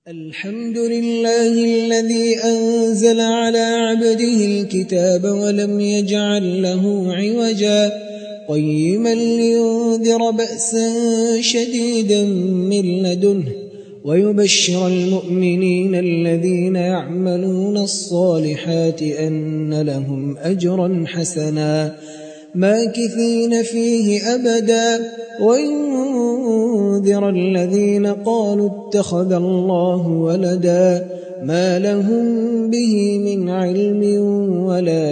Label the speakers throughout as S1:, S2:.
S1: الحمد لله الذي أنزل على عبده الكتاب ولم يجعل له عوجا قيما لينذر بأسا شديدا من لدنه ويبشر المؤمنين الذين يعملون الصالحات أن لهم أجرا حسنا ماكثين فيه أبدا وينذر الذين قالوا اتخذ الله ولدا ما لهم به من علم ولا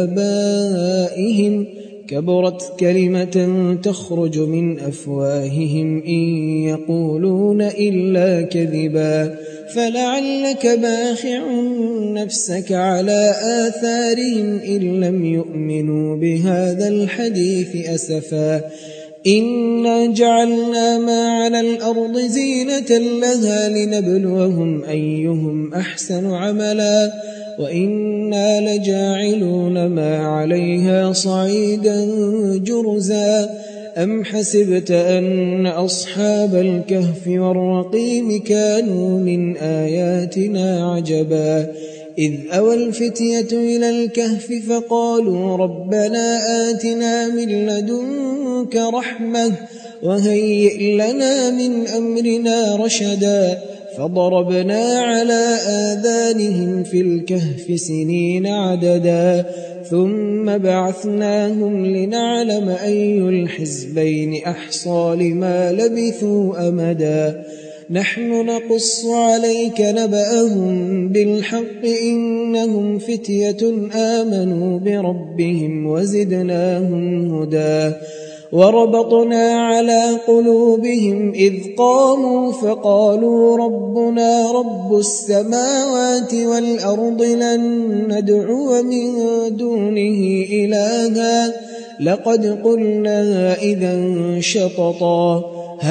S1: لآبائهم كبرت كلمة تخرج من أفواههم إن يقولون إلا كذبا فلعلك باخع نفسك على آثارهم إن لم يؤمنوا بهذا الحديث أسفا إنا جعلنا ما على الأرض زينة لها لنبلوهم أيهم أحسن عملا وإنا لجاعلون ما عليها صعيدا جرزا أم حسبت أن أصحاب الكهف والرقيم كانوا من آياتنا عجبا إذ أوى الفتية إلى الكهف فقالوا ربنا آتنا من لدنك رحمة وهيئ لنا من أمرنا رشدا فضربنا على آذانهم في الكهف سنين عددا ثم بعثناهم لنعلم أي الحزبين أحصى لما لبثوا أمدا نحن نقص عليك نبأهم بالحق إنهم فتية آمنوا بربهم وزدناهم هدى وربطنا على قلوبهم إذ قاموا فقالوا ربنا رب السماوات والأرض لن ندعو من دونه إلها لقد قلنا إذا شططا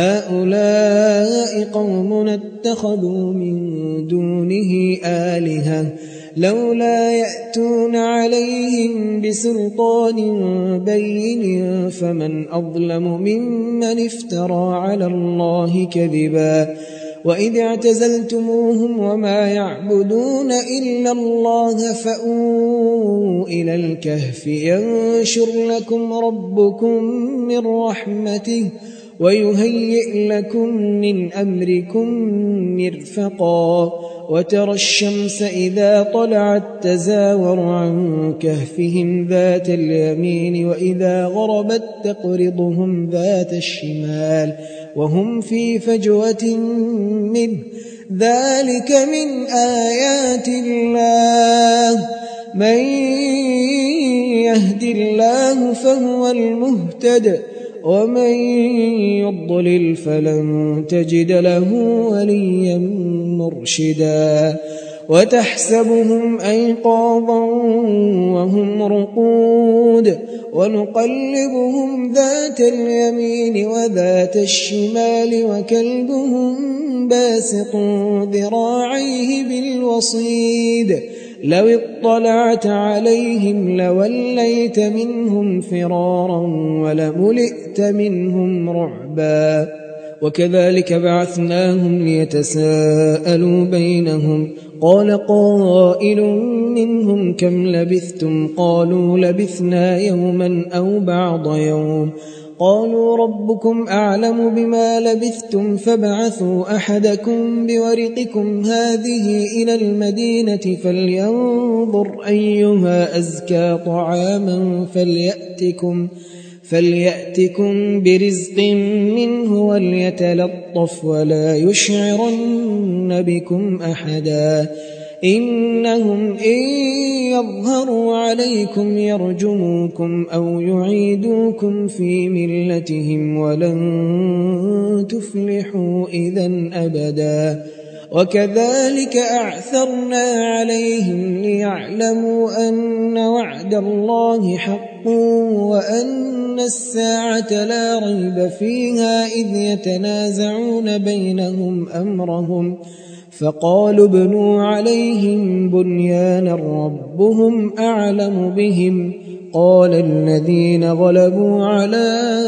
S1: هؤلاء قومنا اتخذوا من دونه آلهة لولا يأتون عليهم بسلطان بين فمن أظلم ممن افترى على الله كذبا وإذ اعتزلتموهم وما يعبدون إلا الله فأووا إلى الكهف ينشر لكم ربكم من رحمته ويهيئ لكم من أمركم مرفقا وترى الشمس إذا طلعت تزاور عن كهفهم ذات اليمين وإذا غربت تقرضهم ذات الشمال وهم في فجوة منه ذلك من آيات الله من يهد الله فهو المهتد ومن يضلل فلن تجد له وليا مرشدا وتحسبهم أيقاظا وهم رقود ونقلبهم ذات اليمين وذات الشمال وكلبهم باسط ذراعيه بالوصيد لو اطلعت عليهم لوليت منهم فرارا ولملئت منهم رعبا وكذلك بعثناهم ليتساءلوا بينهم قال قائل منهم كم لبثتم قالوا لبثنا يوما أو بعض يوم قالوا ربكم أعلم بما لبثتم فابعثوا أحدكم بورقكم هذه إلى المدينة فلينظر أيها أزكى طعاما فليأتكم برزق منه وليتلطف ولا يشعرن بكم أحدا إنهم إن يظهروا عليكم يرجموكم أو يعيدوكم في ملتهم ولن تفلحوا إذا أبدا وكذلك أعثرنا عليهم ليعلموا أن وعد الله حق وأن الساعة لا ريب فيها إذ يتنازعون بينهم أمرهم فقالوا ابنوا عليهم بنيانا ربهم أعلم بهم قال الذين غلبوا على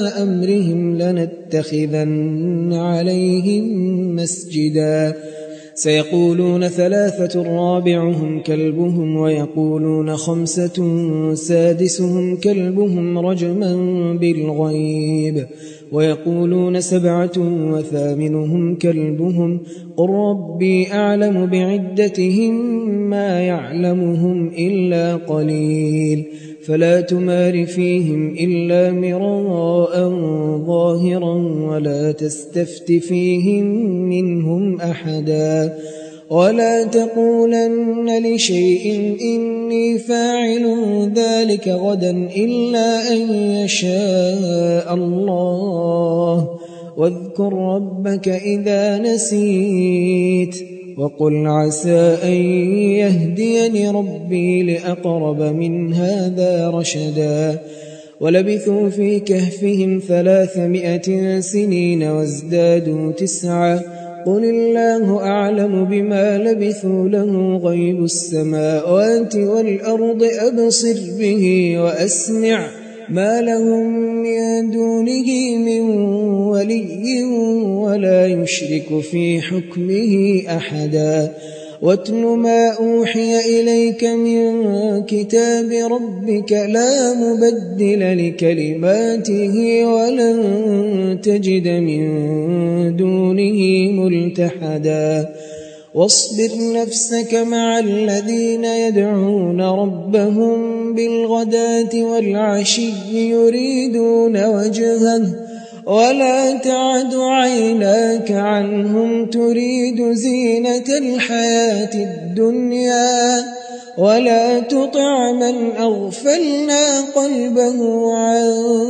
S1: أمرهم لنتخذن عليهم مسجدا سيقولون 3 رابعهم كلبهم ويقولون 5 سادسهم كلبهم رجما بالغيب ويقولون 7 وثامنهم كلبهم قل ربي أعلم بعدتهم ما يعلمهم إلا قليل فلا تمار فيهم إلا مراء ظاهرا ولا تستفت فيهم منهم أحدا ولا تقولن لشيء إني فاعل ذلك غدا إلا أن يشاء الله واذكر ربك إذا نسيت وقل عسى أن يهديني ربي لأقرب من هذا رشدا ولبثوا في كهفهم 300 سنين وازدادوا 9 قل الله أعلم بما لبثوا له غيب السماوات والأرض أبصر به وأسمع ما لهم من دونه من ولي ولا يشرك في حكمه أحدا واتل ما أوحي إليك من كتاب ربك لا مبدل لكلماته ولن تجد من دونه ملتحدا واصبر نفسك مع الذين يدعون ربهم بالغداة والعشي يريدون وجهه ولا تعد عيناك عنهم تريد زينة الحياة الدنيا ولا تطع من أغفلنا قلبه عن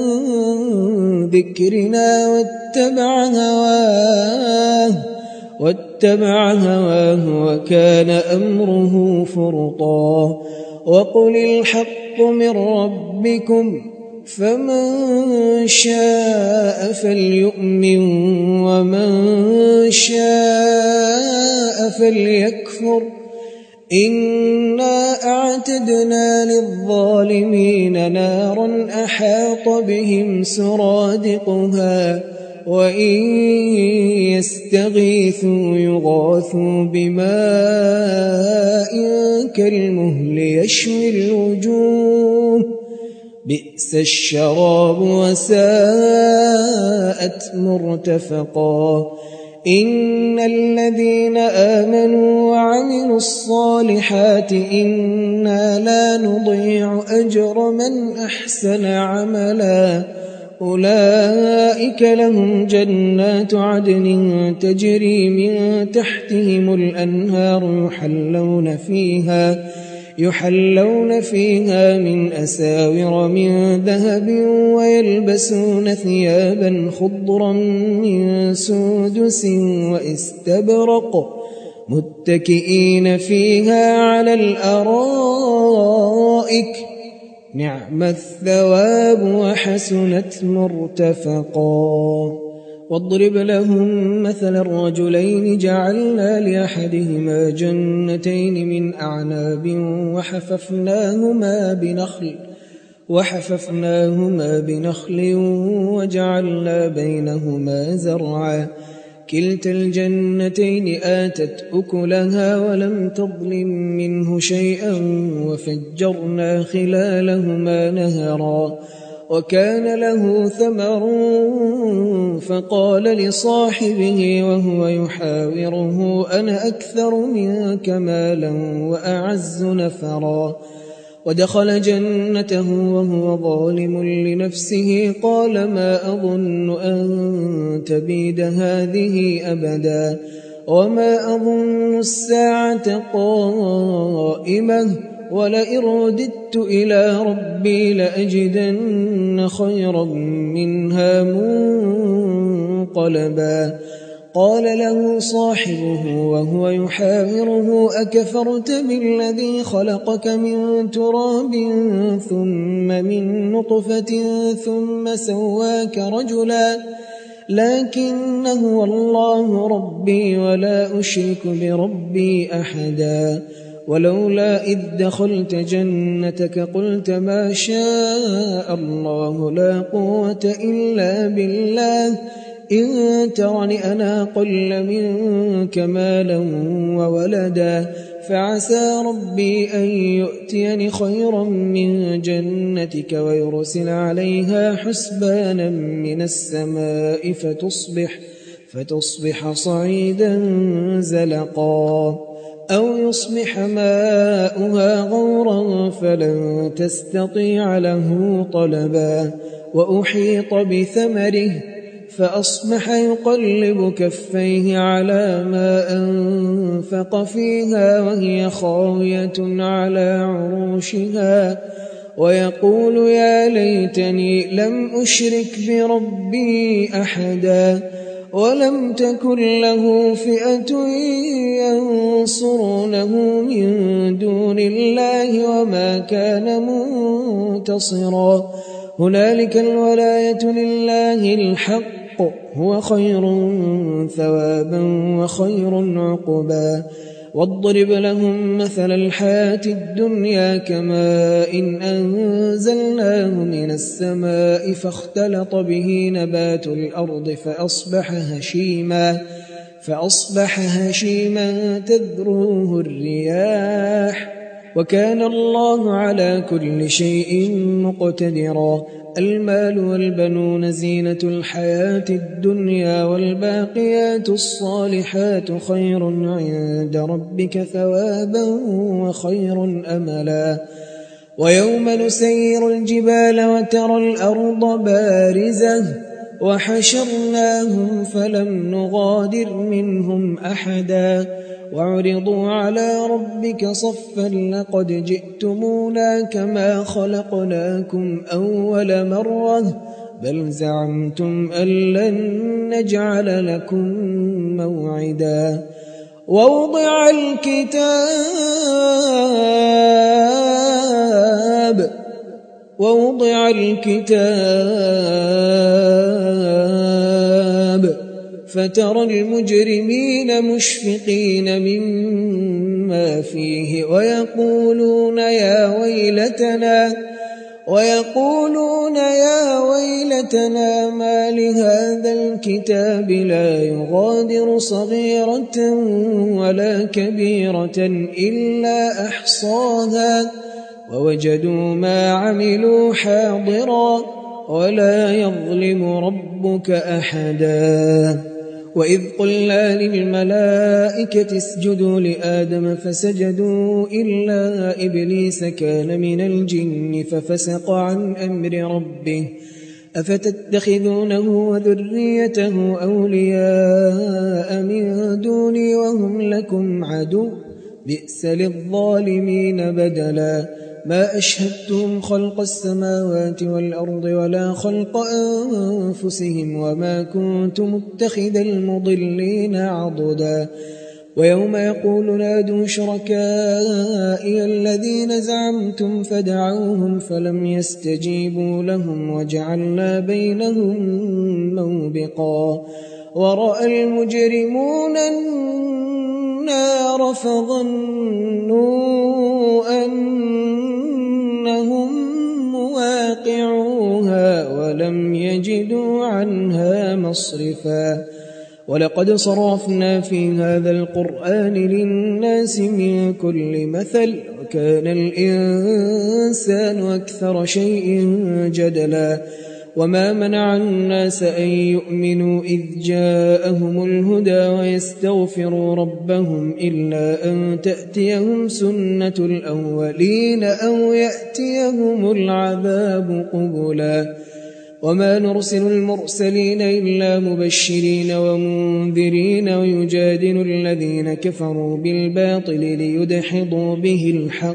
S1: ذكرنا واتبع هواه وكان أمره فرطا وقل الحق من ربكم فمن شاء فليؤمن ومن شاء فليكفر إنا أعتدنا للظالمين نارا أحاط بهم سرادقها وإن يستغيثوا يغاثوا بماء كالمهل يشوي الوجوه بئس الشراب وساءت مرتفقا إن الذين آمنوا وعملوا الصالحات إنا لا نضيع أجر من أحسن عملا أولئك لهم جنات عدن تجري من تحتهم الأنهار يحلون فيها من أساور من ذهب ويلبسون ثيابا خضرا من سندس واستبرق متكئين فيها على الأرائك نعم الثواب وحسنت مرتفقا واضرب لهم مثل الرجلين جعلنا لأحدهما جنتين من أعناب وحففناهما بنخل وجعلنا بينهما زرعا كلتا الجنتين آتت أكلها ولم تظلم منه شيئا وفجرنا خلالهما نهرا وكان له ثمر فقال لصاحبه وهو يحاوره أنا أكثر منك مالا وأعز نفرا ودخل جنته وهو ظالم لنفسه قال ما أظن أن تبيد هذه أبدا وما أظن الساعة قائمة ولئن رددت إلى ربي لأجدن خيرا منها منقلبا قال له صاحبه وهو يحاوره أكفرت بالذي خلقك من تراب ثم من نطفة ثم سواك رجلا لكن هو الله ربي ولا أشرك بربي أحدا ولولا إذ دخلت جنتك قلت ما شاء الله لا قوة إلا بالله إن ترني أنا أقل منك مالا وولدا فعسى ربي أن يؤتيني خيرا من جنتك ويرسل عليها حسبانا من السماء فتصبح صعيدا زلقا أو يصبح ماؤها غورا فلن تستطيع له طلبا وأحيط بثمره فأصبح يقلب كفيه على ما أنفق فيها وهي خاوية على عروشها ويقول يا ليتني لم أشرك بربي أحدا ولم تكن له فئة ينصرونه من دون الله وما كان منتصرا هنالك الولاية لله الحق هو خير ثوابا وخير عقبا واضرب لهم مثل الحياة الدنيا كماء إن أنزلناه من السماء فاختلط به نبات الأرض فأصبح هشيما تذروه الرياح وكان الله على كل شيء مقتدرا المال والبنون زينة الحياة الدنيا والباقيات الصالحات خير عند ربك ثوابا وخير أملا ويوم نسير الجبال وترى الأرض بارزة وحشرناهم فلم نغادر منهم أحدا وعرضوا على ربك صفا لقد جئتمونا كما خلقناكم أول مرة بل زعمتم أن لن نجعل لكم موعدا ووضع الكتاب فترى المجرمين مشفقين مما فيه ويقولون يا ويلتنا ما لهذا الكتاب لا يغادر صغيرة ولا كبيرة إلا أحصاها ووجدوا ما عملوا حاضرا ولا يظلم ربك أحدا وإذ قلنا للملائكة اسجدوا لآدم فسجدوا إلا إبليس كان من الجن ففسق عن أمر ربه أفتتخذونه وذريته أولياء من دوني وهم لكم عدو بئس للظالمين بدلا ما أشهدتهم خلق السماوات والأرض ولا خلق أنفسهم وما كنت متخذ المضلين عضدا ويوم يقول نادوا شركائي الذين زعمتم فدعوهم فلم يستجيبوا لهم وجعلنا بينهم موبقا ورأى المجرمون النار فظنوا أنهم مواقعوها ولم يجدوا عنها مصرفا ولقد صرفنا في هذا القرآن للناس من كل مثل وكان الإنسان أكثر شيء جدلا وما منع الناس أن يؤمنوا إذ جاءهم الهدى ويستغفروا ربهم إلا أن تأتيهم سنة الأولين أو يأتيهم العذاب قبلا وما نرسل المرسلين إلا مبشرين ومنذرين ويجادل الذين كفروا بالباطل ليدحضوا به الحق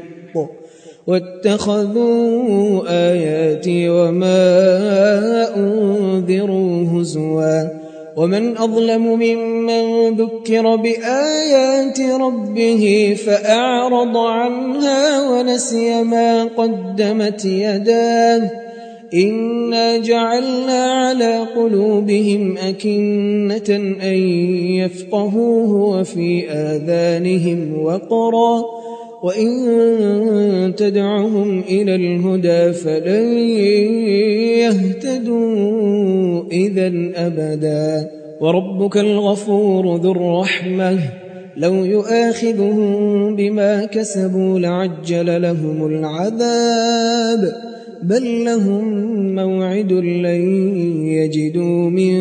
S1: واتخذوا آياتي وما أنذروا هزوا ومن أظلم ممن ذكر بآيات ربه فأعرض عنها ونسي ما قدمت يداه إنا جعلنا على قلوبهم أكنة أن يفقهوه وفي آذانهم وقرا وإن تدعهم إلى الهدى فلن يهتدوا إذا أبدا وربك الغفور ذو الرحمة لو يؤاخذهم بما كسبوا لعجل لهم العذاب بل لهم موعد لن يجدوا من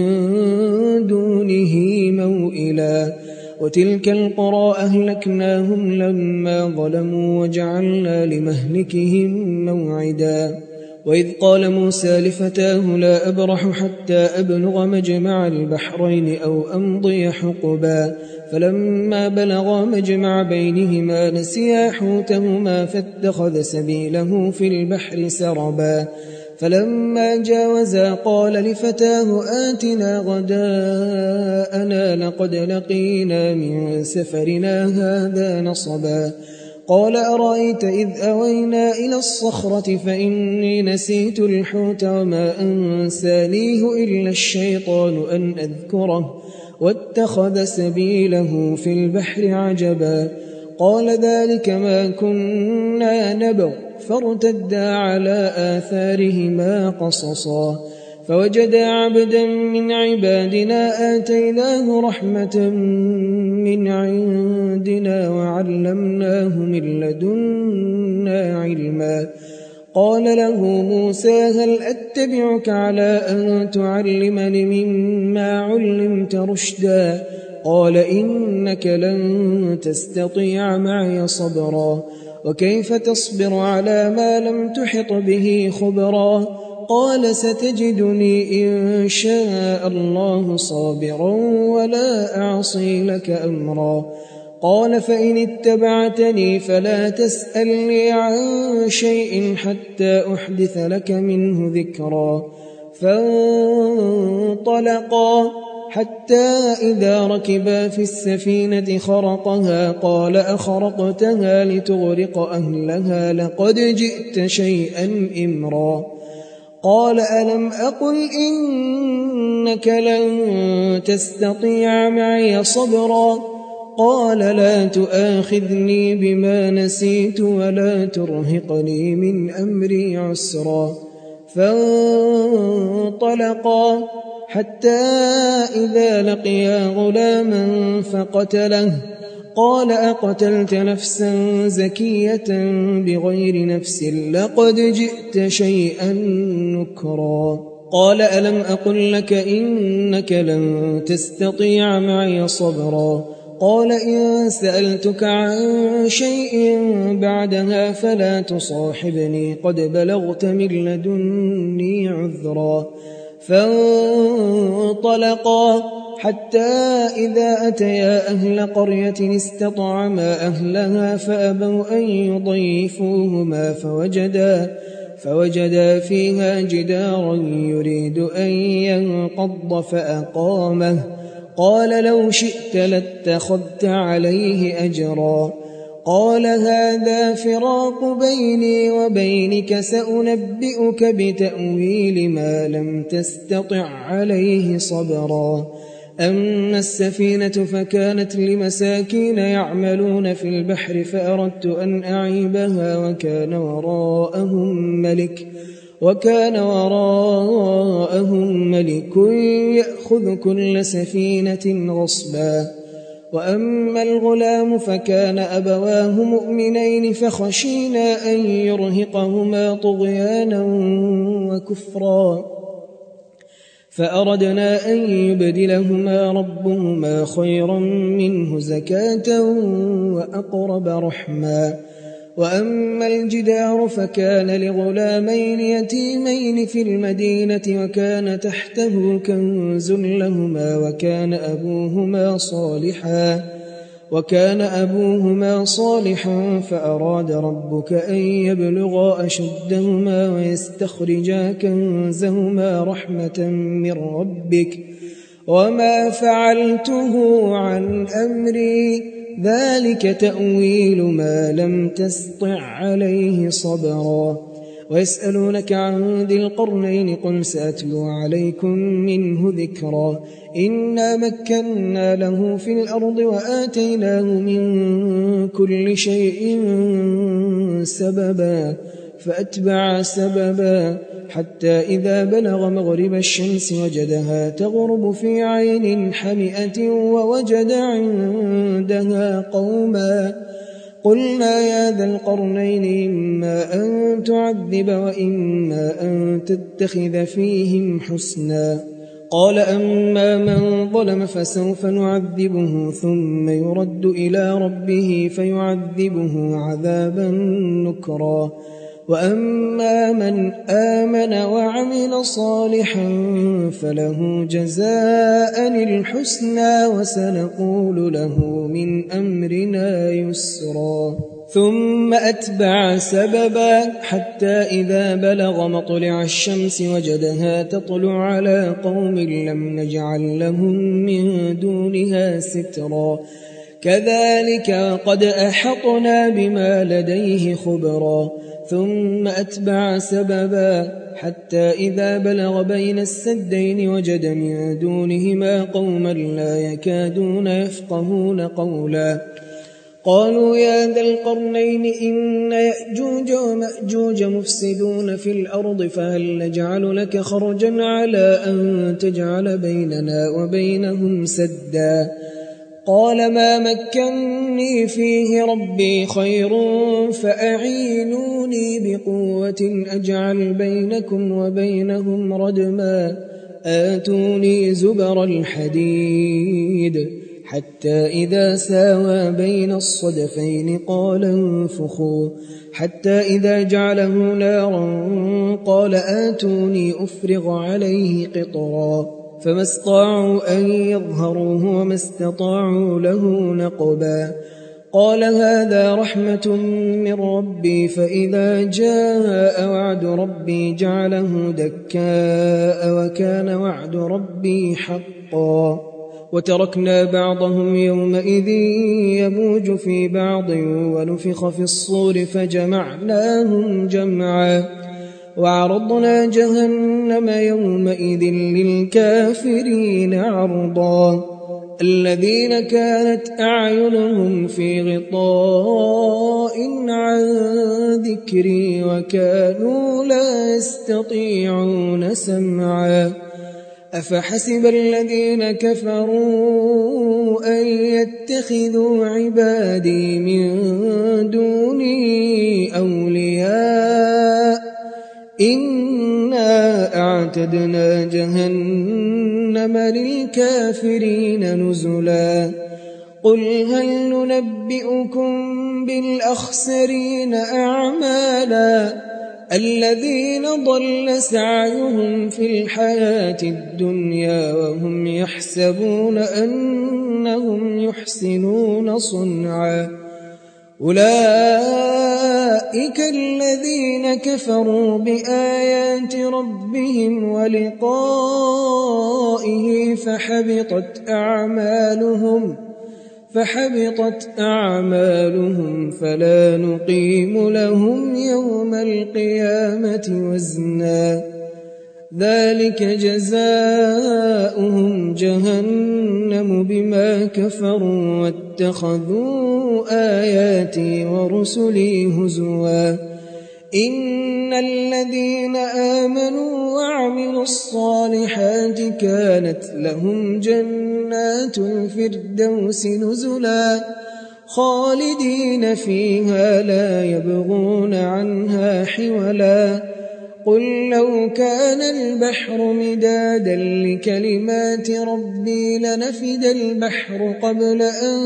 S1: دونه موئلا وتلك القرى أهلكناهم لما ظلموا وجعلنا لمهلكهم موعدا وإذ قال موسى لفتاه لا أبرح حتى أبلغ مجمع البحرين أو أمضي حقبا فلما بلغا مجمع بينهما نسيا حوتهما فاتخذ سبيله في البحر سربا فلما جاوزا قال لفتاه آتنا غداءنا لقد لقينا من سفرنا هذا نصبا قال أرأيت إذ أوينا إلى الصخرة فإني نسيت الحوت وما أنسانيه إلا الشيطان أن أذكره واتخذ سبيله في البحر عجبا قال ذلك ما كنا نبغ فارتدا على آثارهما قصصا فوجدا عبدا من عبادنا آتيناه رحمة من عندنا وعلمناه من لدنا علما قال له موسى هل أتبعك على أن تعلمني مما علمت رشدا قال إنك لن تستطيع معي صبرا وكيف تصبر على ما لم تحط به خبرا قال ستجدني إن شاء الله صابرا ولا أعصي لك أمرا قال فإن اتبعتني فلا تسألني عن شيء حتى أحدث لك منه ذكرا فانطلقا حتى إذا ركبا في السفينة خرقها قال أخرقتها لتغرق أهلها لقد جئت شيئا إمرا قال ألم أقل إنك لن تستطيع معي صبرا قال لا تؤاخذني بما نسيت ولا ترهقني من أمري عسرا فانطلقا حتى إذا لقيا غلاما فقتله قال أقتلت نفسا زكية بغير نفس لقد جئت شيئا نكرا قال ألم أقل لك إنك لن تستطيع معي صبرا قال إن سألتك عن شيء بعدها فلا تصاحبني قد بلغت من لدني عذرا فانطلقا حتى إذا أتيا أهل قرية استطعما أهلها فأبوا أن يضيفوهما فوجدا فيها جدارا يريد أن ينقض فأقامه قال لو شئت لاتخذت عليه أجرا قال هذا فراق بيني وبينك سأنبئك بتأويل ما لم تستطع عليه صبرا أما السفينة فكانت لمساكين يعملون في البحر فأردت أن أعيبها وكان وراءهم ملك يأخذ كل سفينة غصبا وأما الغلام فكان أبواه مؤمنين فخشينا أن يرهقهما طغيانا وكفرا فأردنا أن يبدلهما ربهما خيرا منه زكاة وأقرب رحما وأما الجدار فكان لغلامين يتيمين في المدينة وكان تحته كنز لهما وكان أبوهما صالحا فأراد ربك أن يبلغا أشدهما ويستخرجا كنزهما رحمة من ربك وما فعلته عن أمري ذلك تأويل ما لم تستطع عليه صبرا ويسألونك عن ذي القرنين قل سأتلو عليكم منه ذكرا إنا مكنا له في الأرض وآتيناه من كل شيء سببا فأتبع سببا حتى إذا بلغ مغرب الشمس وجدها تغرب في عين حمئة ووجد عندها قوما قلنا يا ذا القرنين إما أن تعذب وإما أن تتخذ فيهم حسنا قال أما من ظلم فسوف نعذبه ثم يرد إلى ربه فيعذبه عذابا نكرا وأما من آمن وعمل صالحا فله جزاء الحسنى وسنقول له من أمرنا يسرا ثم أتبع سببا حتى إذا بلغ مطلع الشمس وجدها تطلع على قوم لم نجعل لهم من دونها سترا كذلك قد أحطنا بما لديه خبرا ثم أتبع سببا حتى إذا بلغ بين السدين وجد من دونهما قوما لا يكادون يفقهون قولا قالوا يا ذا القرنين إن يأجوج ومأجوج مفسدون في الأرض فهل نجعل لك خرجا على أن تجعل بيننا وبينهم سدا قال ما مكني فيه ربي خير فأعينوني بقوة أجعل بينكم وبينهم ردما آتوني زبر الحديد حتى إذا ساوى بين الصدفين قال انفخوا حتى إذا جعله نارا قال آتوني أفرغ عليه قطرا فما استطاعوا أن يظهروه وما استطاعوا له نقبا قال هذا رحمة من ربي فإذا جاء وعد ربي جعله دكاء وكان وعد ربي حقا وتركنا بعضهم يومئذ يموج في بعض ونفخ في الصور فجمعناهم جمعا وعرضنا جهنم يومئذ للكافرين عرضا الذين كانت أعينهم في غطاء عن ذكري وكانوا لا يستطيعون سمعا أفحسب الذين كفروا أن يتخذوا عبادي من دوني أولياء إنا أعتدنا جهنم للكافرين نزلا قل هل ننبئكم بالأخسرين أعمالا الذين ضل سعيهم في الحياة الدنيا وهم يحسبون أنهم يحسنون صنعا أولئك الذين كفروا بآيات ربهم ولقائه فحبطت أعمالهم فلا نقيم لهم يوم القيامة وزنا ذلك جزاؤهم جهنم بما كفروا واتخذوا آياتي ورسلي هزوا إن الذين آمنوا وعملوا الصالحات كانت لهم جنات الفردوس نزلا خالدين فيها لا يبغون عنها حولا قل لو كان البحر مدادا لكلمات ربي لنفد البحر قبل أن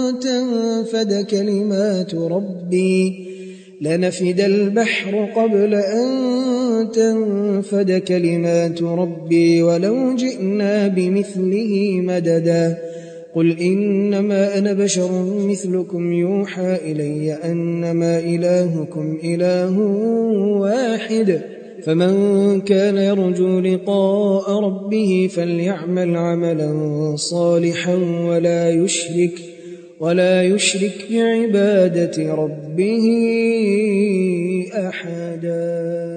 S1: تنفد كلمات ربي ولو جئنا بمثله مددا قل إنما أنا بشر مثلكم يوحى إلي أنما إلهكم إله واحد فمن كان يرجو لقاء ربه فليعمل عملا صالحا ولا يشرك بعبادة ربه أحدا.